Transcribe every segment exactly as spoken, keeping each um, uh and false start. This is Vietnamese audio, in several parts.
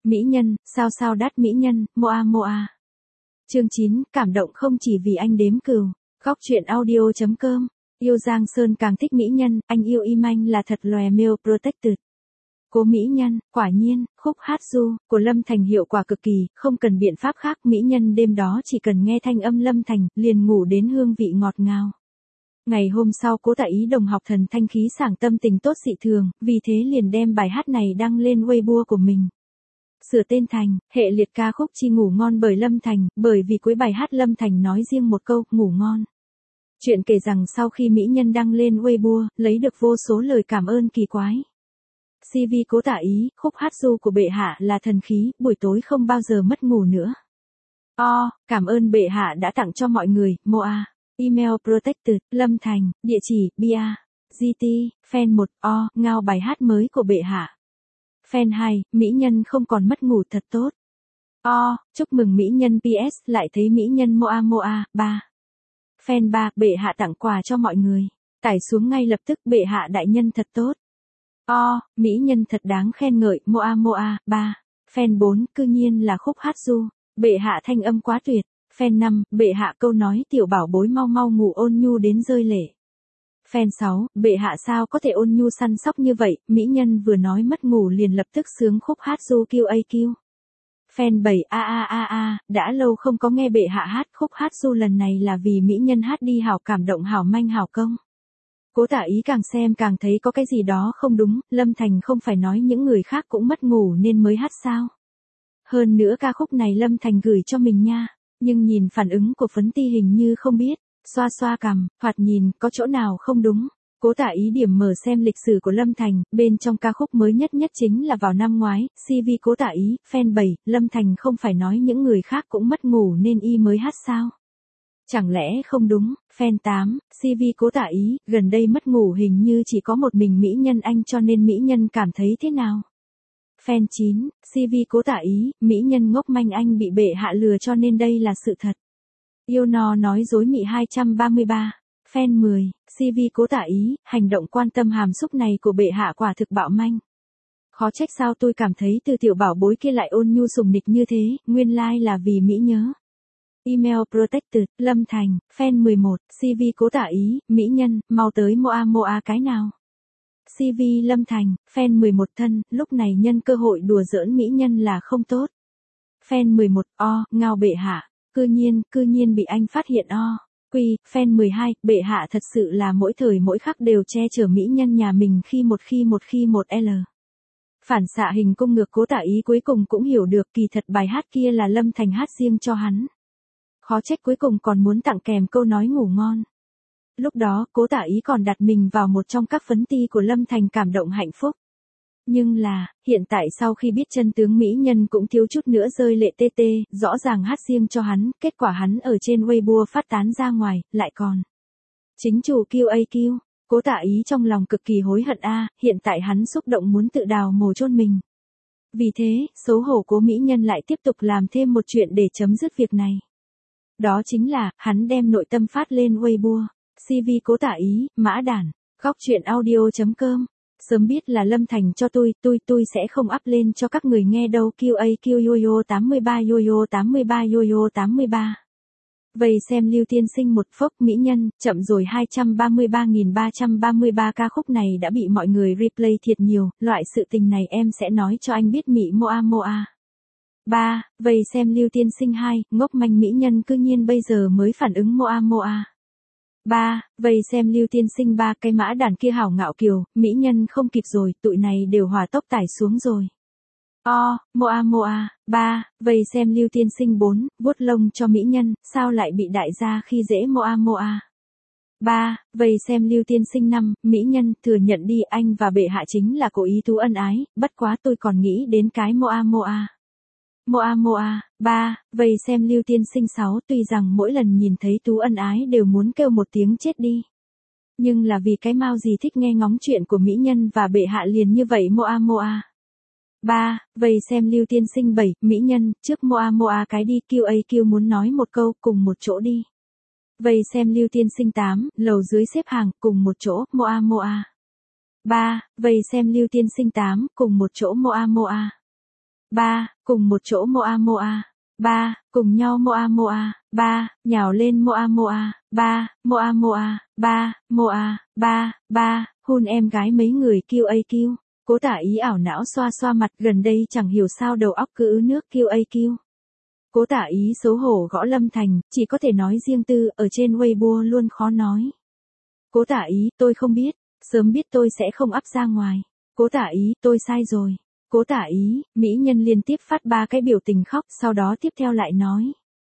Mỹ nhân, sao sao đắt mỹ nhân, Moa Moa. Chương chín, cảm động không chỉ vì anh đếm cừu. Góc truyện audio chấm com. Yêu Giang Sơn càng thích mỹ nhân, anh yêu im anh là thật lòe male protected. Cố mỹ nhân, quả nhiên, khúc hát du của Lâm Thành hiệu quả cực kỳ, không cần biện pháp khác, mỹ nhân đêm đó chỉ cần nghe thanh âm Lâm Thành, liền ngủ đến hương vị ngọt ngào. Ngày hôm sau Cố Tạ Ý đồng học thần thanh khí sảng tâm tình tốt dị thường, vì thế liền đem bài hát này đăng lên Weibo của mình. Sửa tên thành, hệ liệt ca khúc Chi ngủ ngon bởi Lâm Thành, bởi vì cuối bài hát Lâm Thành nói riêng một câu, ngủ ngon. Chuyện kể rằng sau khi mỹ nhân đăng lên Weibo, lấy được vô số lời cảm ơn kỳ quái. xê vê Cố Tạ Ý, khúc hát du của bệ hạ là thần khí, buổi tối không bao giờ mất ngủ nữa. O, cảm ơn bệ hạ đã tặng cho mọi người, Moa. Email protected, Lâm Thành, địa chỉ, bia, giê tê, fan một, O, ngao bài hát mới của bệ hạ. Fan hai, mỹ nhân không còn mất ngủ thật tốt. O, chúc mừng mỹ nhân pê ét, lại thấy mỹ nhân Moa Moa, ba. Fan ba, bệ hạ tặng quà cho mọi người. Tải xuống ngay lập tức, bệ hạ đại nhân thật tốt. O, mỹ nhân thật đáng khen ngợi, Moa Moa, ba. Fan bốn, cư nhiên là khúc hát du. Bệ hạ thanh âm quá tuyệt. Fan năm, bệ hạ câu nói tiểu bảo bối mau mau ngủ ôn nhu đến rơi lệ. Fan sáu, bệ hạ sao có thể ôn nhu săn sóc như vậy, mỹ nhân vừa nói mất ngủ liền lập tức sướng khúc hát du kiu a kiu. Fan bảy, a a a a, đã lâu không có nghe bệ hạ hát khúc hát du, lần này là vì mỹ nhân hát đi hảo cảm động hảo manh hảo công. Cố Tạ Ý càng xem càng thấy có cái gì đó không đúng, Lâm Thành không phải nói những người khác cũng mất ngủ nên mới hát sao. Hơn nữa ca khúc này Lâm Thành gửi cho mình nha, nhưng nhìn phản ứng của phấn ti hình như không biết, xoa xoa cằm, thoạt nhìn, có chỗ nào không đúng. Cố Tạ Ý điểm mở xem lịch sử của Lâm Thành, bên trong ca khúc mới nhất nhất chính là vào năm ngoái, xê vê Cố Tạ Ý, fan bảy, Lâm Thành không phải nói những người khác cũng mất ngủ nên y mới hát sao. Chẳng lẽ không đúng, fan tám, xê vê Cố Tạ Ý, gần đây mất ngủ hình như chỉ có một mình mỹ nhân anh cho nên mỹ nhân cảm thấy thế nào? Fan chín, xê vê Cố Tạ Ý, mỹ nhân ngốc manh anh bị bệ hạ lừa cho nên đây là sự thật. Yêu no nói dối mị hai trăm ba mươi ba. Fan mười, xê vê Cố Tạ Ý, hành động quan tâm hàm xúc này của bệ hạ quả thực bạo manh. Khó trách sao tôi cảm thấy từ tiểu bảo bối kia lại ôn nhu sùng nịch như thế, nguyên lai like là vì mỹ nhớ. Email protected, Lâm Thành, fan mười một, xê vê Cố Tạ Ý, mỹ nhân, mau tới Moa Moa cái nào. xê vê Lâm Thành, fan mười một thân, lúc này nhân cơ hội đùa giỡn mỹ nhân là không tốt. Fan mười một, O, ngao bệ hạ, cư nhiên, cư nhiên bị anh phát hiện O. Quy, fan mười hai, bệ hạ thật sự là mỗi thời mỗi khắc đều che chở mỹ nhân nhà mình khi một khi một khi một L. Phản xạ hình cung ngược. Cố Tạ Ý cuối cùng cũng hiểu được kỳ thật bài hát kia là Lâm Thành hát riêng cho hắn. Khó trách cuối cùng còn muốn tặng kèm câu nói ngủ ngon. Lúc đó, Cố Tạ Ý còn đặt mình vào một trong các phấn ti của Lâm Thành cảm động hạnh phúc. Nhưng là, hiện tại sau khi biết chân tướng mỹ nhân cũng thiếu chút nữa rơi lệ tê tê, rõ ràng hát riêng cho hắn, kết quả hắn ở trên Weibo phát tán ra ngoài, lại còn. Chính chủ kiu a kiu, Cố Tạ Ý trong lòng cực kỳ hối hận a, hiện tại hắn xúc động muốn tự đào mồ chôn mình. Vì thế, xấu hổ Cố mỹ nhân lại tiếp tục làm thêm một chuyện để chấm dứt việc này. Đó chính là, hắn đem nội tâm phát lên Weibo. xê vê Cố Tạ Ý, mã đản, góc truyện audio chấm com. Sớm biết là Lâm Thành cho tôi, tôi, tôi sẽ không up lên cho các người nghe đâu. kiu a kiu Yoyo tám mươi ba Yoyo tám mươi ba Yoyo tám mươi ba. Vậy xem Lưu Tiên Sinh một phốc mỹ nhân, chậm rồi hai trăm ba mươi ba nghìn ba trăm ba mươi ba ca khúc này đã bị mọi người replay thiệt nhiều, loại sự tình này em sẽ nói cho anh biết mị Moa Moa. ba. Vậy xem Lưu Tiên Sinh hai, ngốc manh mỹ nhân cư nhiên bây giờ mới phản ứng Moa Moa. ba. Vậy xem Lưu Tiên Sinh ba, cái mã đàn kia hảo ngạo kiều, mỹ nhân không kịp rồi, tụi này đều hỏa tốc tải xuống rồi. O, Moa Moa. ba. Vậy xem Lưu Tiên Sinh bốn, vuốt lông cho mỹ nhân, sao lại bị đại gia khi dễ Moa Moa. ba. Vậy xem Lưu Tiên Sinh năm, mỹ nhân, thừa nhận đi, anh và bệ hạ chính là cố ý tú ân ái, bất quá tôi còn nghĩ đến cái Moa Moa. Moa Moa. ba. Vậy xem Lưu Tiên Sinh sáu, tuy rằng mỗi lần nhìn thấy tú ân ái đều muốn kêu một tiếng chết đi. Nhưng là vì cái mau gì thích nghe ngóng chuyện của mỹ nhân và bệ hạ liền như vậy Moa Moa. ba. Vậy xem Lưu Tiên Sinh bảy, mỹ nhân, trước Moa Moa cái đi, kiu a kiu muốn nói một câu, cùng một chỗ đi. Vậy xem Lưu Tiên Sinh tám, lầu dưới xếp hàng, cùng một chỗ, Moa Moa. ba. Vậy xem Lưu Tiên Sinh tám, cùng một chỗ Moa Moa. ba. cùng một chỗ moa moa. Ba, cùng nhau moa moa. Ba, nhào lên moa moa. Ba, moa moa. Ba, moa. Ba, ba, hôn em gái mấy người kêu a kêu. Cố Tả Ý ảo não xoa xoa mặt, gần đây chẳng hiểu sao đầu óc cứ ứ nước kêu a kêu. Cố Tả Ý xấu hổ gõ Lâm Thành, chỉ có thể nói riêng tư, ở trên Weibo luôn khó nói. Cố Tả Ý, tôi không biết, sớm biết tôi sẽ không up ra ngoài. Cố Tả Ý, tôi sai rồi. Cố Tả Ý, mỹ nhân liên tiếp phát ba cái biểu tình khóc, sau đó tiếp theo lại nói.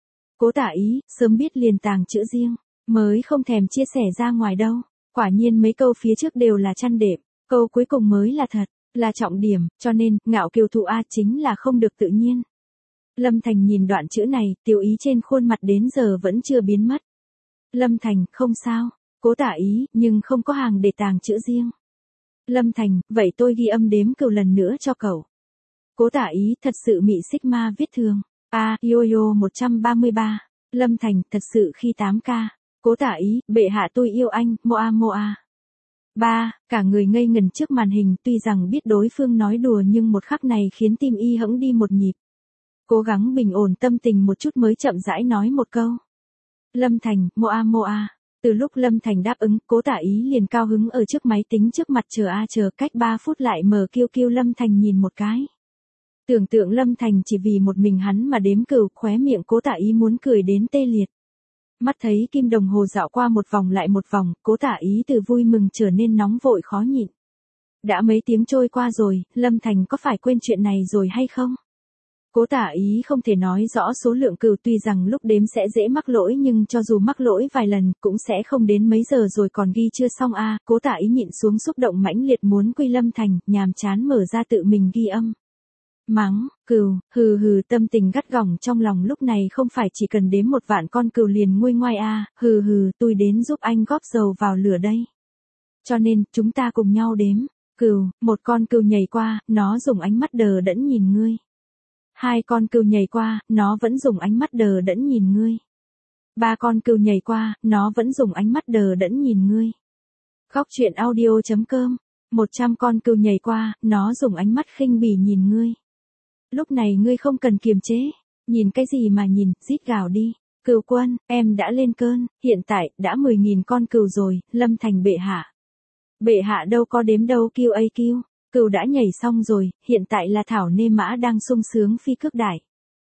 Cố Tả Ý, sớm biết liền tàng chữ riêng, mới không thèm chia sẻ ra ngoài đâu. Quả nhiên mấy câu phía trước đều là chăn đệm, câu cuối cùng mới là thật, là trọng điểm, cho nên, ngạo kiều thụ A chính là không được tự nhiên. Lâm Thành nhìn đoạn chữ này, tiêu ý trên khuôn mặt đến giờ vẫn chưa biến mất. Lâm Thành, không sao. Cố Tả Ý, nhưng không có hàng để tàng chữ riêng. Lâm Thành, vậy tôi ghi âm đếm cừu lần nữa cho cậu. Cố Tả Ý, thật sự mị Sigma viết thường. A, Yoyo một trăm ba mươi ba. Lâm Thành, thật sự khi tám k. Cố Tả Ý, bệ hạ tôi yêu anh, moa moa. Ba, cả người ngây ngần trước màn hình, tuy rằng biết đối phương nói đùa nhưng một khắc này khiến tim y hững đi một nhịp. Cố gắng bình ổn tâm tình một chút mới chậm rãi nói một câu. Lâm Thành, moa moa. Từ lúc Lâm Thành đáp ứng, Cố Tả Ý liền cao hứng ở trước máy tính trước mặt chờ a chờ, cách ba phút lại mở kêu kêu Lâm Thành nhìn một cái. Tưởng tượng Lâm Thành chỉ vì một mình hắn mà đếm cừu, khóe miệng Cố Tả Ý muốn cười đến tê liệt. Mắt thấy kim đồng hồ dạo qua một vòng lại một vòng, Cố Tả Ý từ vui mừng trở nên nóng vội khó nhịn. Đã mấy tiếng trôi qua rồi, Lâm Thành có phải quên chuyện này rồi hay không? Cố Tả Ý không thể nói rõ số lượng cừu, tuy rằng lúc đếm sẽ dễ mắc lỗi nhưng cho dù mắc lỗi vài lần cũng sẽ không đến mấy giờ rồi còn ghi chưa xong a. À, Cố Tả Ý nhịn xuống xúc động mãnh liệt muốn quy Lâm Thành, nhàm chán mở ra tự mình ghi âm. Mắng, cừu, hừ hừ, tâm tình gắt gỏng trong lòng lúc này không phải chỉ cần đếm một vạn con cừu liền nguôi ngoai a, à, hừ hừ, tôi đến giúp anh góp dầu vào lửa đây. Cho nên, chúng ta cùng nhau đếm. Cừu, một con cừu nhảy qua, nó dùng ánh mắt đờ đẫn nhìn ngươi. Hai con cừu nhảy qua, nó vẫn dùng ánh mắt đờ đẫn nhìn ngươi. Ba con cừu nhảy qua, nó vẫn dùng ánh mắt đờ đẫn nhìn ngươi. Góc truyện audio chấm com. Một trăm con cừu nhảy qua, nó dùng ánh mắt khinh bỉ nhìn ngươi. Lúc này ngươi không cần kiềm chế. Nhìn cái gì mà nhìn, rít gào đi. Cừu quân, em đã lên cơn, hiện tại, đã mười nghìn con cừu rồi, Lâm Thành bệ hạ. Bệ hạ đâu có đếm đâu kêu a kêu. Cừu đã nhảy xong rồi, hiện tại là Thảo Nê Mã đang sung sướng phi cước đại.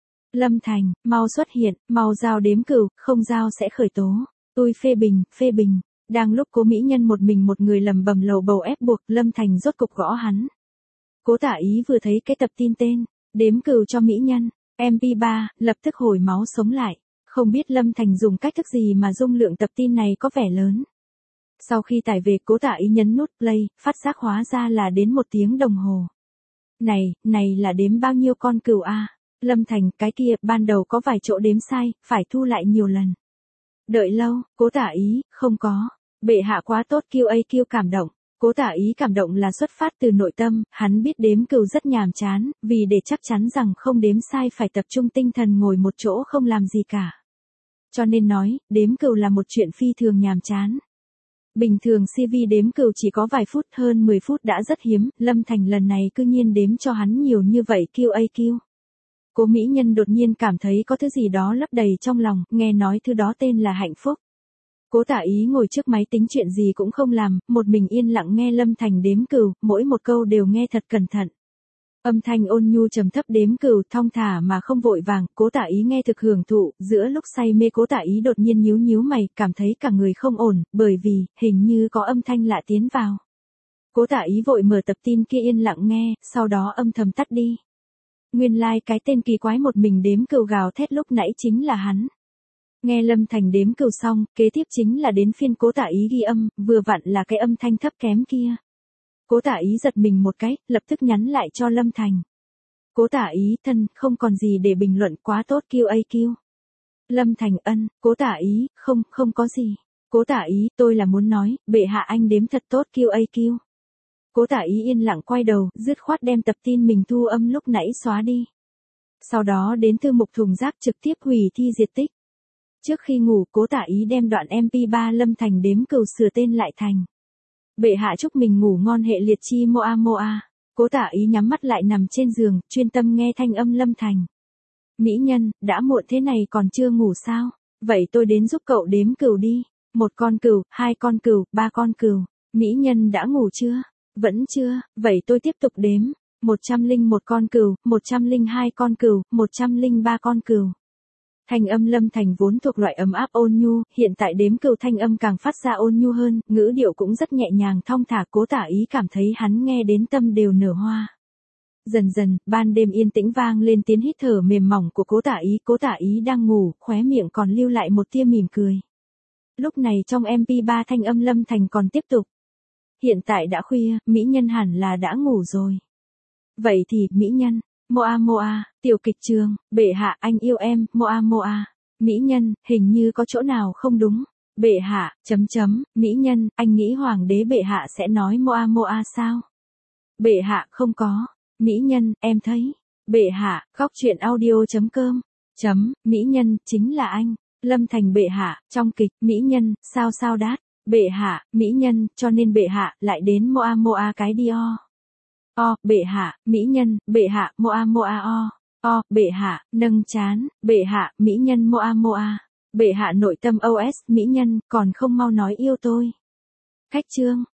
Lâm Thành, mau xuất hiện, mau giao đếm cừu, không giao sẽ khởi tố. Tôi phê bình, phê bình. Đang lúc Cố mỹ nhân một mình một người lầm bầm lầu bầu ép buộc, Lâm Thành rốt cục gõ hắn. Cố Tả Ý vừa thấy cái tập tin tên, đếm cừu cho mỹ nhân, em pê ba, lập tức hồi máu sống lại. Không biết Lâm Thành dùng cách thức gì mà dung lượng tập tin này có vẻ lớn. Sau khi tải về, Cố Tả Ý nhấn nút play, phát giác hóa ra là đến một tiếng đồng hồ. Này, này là đếm bao nhiêu con cừu a? À? Lâm Thành, cái kia, ban đầu có vài chỗ đếm sai, phải thu lại nhiều lần. Đợi lâu, Cố Tả Ý, không có. Bệ hạ quá tốt kêu a kêu cảm động. Cố Tả Ý cảm động là xuất phát từ nội tâm, hắn biết đếm cừu rất nhàm chán, vì để chắc chắn rằng không đếm sai phải tập trung tinh thần ngồi một chỗ không làm gì cả. Cho nên nói, đếm cừu là một chuyện phi thường nhàm chán. Bình thường xê vê đếm cừu chỉ có vài phút, hơn mười phút đã rất hiếm, Lâm Thành lần này cư nhiên đếm cho hắn nhiều như vậy kêu a kêu. Cố mỹ nhân đột nhiên cảm thấy có thứ gì đó lấp đầy trong lòng, nghe nói thứ đó tên là hạnh phúc. Cố Tả Ý ngồi trước máy tính chuyện gì cũng không làm, một mình yên lặng nghe Lâm Thành đếm cừu, mỗi một câu đều nghe thật cẩn thận. Âm thanh ôn nhu trầm thấp đếm cừu, thong thả mà không vội vàng, Cố Tả Ý nghe thực hưởng thụ, giữa lúc say mê Cố Tả Ý đột nhiên nhíu nhíu mày, cảm thấy cả người không ổn, bởi vì, hình như có âm thanh lạ tiến vào. Cố Tả Ý vội mở tập tin kia yên lặng nghe, sau đó âm thầm tắt đi. Nguyên lai like cái tên kỳ quái một mình đếm cừu gào thét lúc nãy chính là hắn. Nghe Lâm Thành đếm cừu xong, kế tiếp chính là đến phiên Cố Tả Ý ghi âm, vừa vặn là cái âm thanh thấp kém kia. Cố Tả Ý giật mình một cái, lập tức nhắn lại cho Lâm Thành. Cố Tả Ý thân, không còn gì để bình luận, quá tốt kêu a kêu. Lâm Thành ân, Cố Tả Ý, không, không có gì. Cố Tả Ý, tôi là muốn nói, bệ hạ anh đếm thật tốt kêu a kêu. Cố Tả Ý yên lặng quay đầu, dứt khoát đem tập tin mình thu âm lúc nãy xóa đi. Sau đó đến thư mục thùng rác trực tiếp hủy thi diệt tích. Trước khi ngủ, Cố Tả Ý đem đoạn em pê ba Lâm Thành đếm cừu sửa tên lại thành. Bệ hạ chúc mình ngủ ngon hệ liệt chi moa moa. Cố Tả Ý nhắm mắt lại nằm trên giường, chuyên tâm nghe thanh âm Lâm Thành. Mỹ nhân, đã muộn thế này còn chưa ngủ sao? Vậy tôi đến giúp cậu đếm cừu đi. Một con cừu, hai con cừu, ba con cừu. Mỹ nhân đã ngủ chưa? Vẫn chưa, vậy tôi tiếp tục đếm. Một trăm linh một con cừu, một trăm linh hai con cừu, một trăm linh ba con cừu. Thanh âm Lâm Thành vốn thuộc loại ấm áp ôn nhu, hiện tại đếm cừu thanh âm càng phát ra ôn nhu hơn, ngữ điệu cũng rất nhẹ nhàng thong thả. Cố Tả Ý cảm thấy hắn nghe đến tâm đều nở hoa. Dần dần, ban đêm yên tĩnh vang lên tiếng hít thở mềm mỏng của Cố Tả Ý. Cố Tả Ý đang ngủ, khóe miệng còn lưu lại một tia mỉm cười. Lúc này trong em pê ba thanh âm Lâm Thành còn tiếp tục. Hiện tại đã khuya, mỹ nhân hẳn là đã ngủ rồi. Vậy thì, mỹ nhân, Moa Moa, tiểu kịch trường, bệ hạ anh yêu em, Moa Moa. Mỹ nhân, hình như có chỗ nào không đúng. Bệ hạ, chấm chấm, mỹ nhân, anh nghĩ hoàng đế bệ hạ sẽ nói Moa Moa sao? Bệ hạ không có. Mỹ nhân, em thấy. Bệ hạ, góc truyện audio chấm com. Chấm, mỹ nhân, chính là anh. Lâm Thành bệ hạ, trong kịch, mỹ nhân, sao sao đát. Bệ hạ, mỹ nhân, cho nên bệ hạ, lại đến Moa Moa cái đi o. O, bệ hạ, mỹ nhân, bệ hạ, Moa Moa o. O, bệ hạ, nâng chán, bệ hạ, mỹ nhân Moa Moa. Bệ hạ nội tâm o ét, mỹ nhân, còn không mau nói yêu tôi. Khách chương.